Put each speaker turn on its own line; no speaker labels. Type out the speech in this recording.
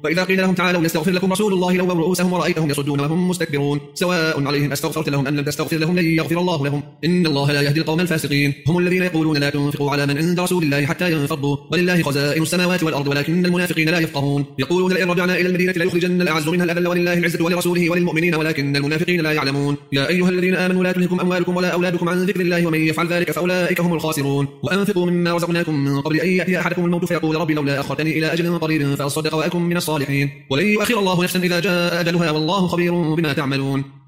وإذا قيل لهم تعالوا يستغفر لكم رسول الله لووا رؤوسهم ورأيتهم يصدون وهم مستكبرون سواء عليهم أستغفرت لهم أم لم تستغفر لهم لن يغفر الله لهم إن الله لا يهدي القوم الفاسقين هم الذين يقولون لا تنفقوا على من عند رسول الله حتى ينفضوا ولله خزائن السماوات والأرض ولكن المنافقين لا يفقهون يقولون لئن رجعنا إلى المدينة ليخرجن الأعز منها الأذل ولله العزة ولرسوله وللمؤمنين ولكن المنافقين لا يعلمون يا أيها الذين آمنوا لا تلهكم أموالكم ولا أولادكم عن ذكر الله ومن يفعل ذلك فأولئك هم الخاسرون وأنفقوا مما رزقناكم من قبل أن يأتي أحدكم الموت فيقول ربي لولا أخرتني إلى أجل قريب فأصدق وأكن من الصالحين ولن يؤخر الله نفسا إذا جاء أجلها والله خبير بما تعملون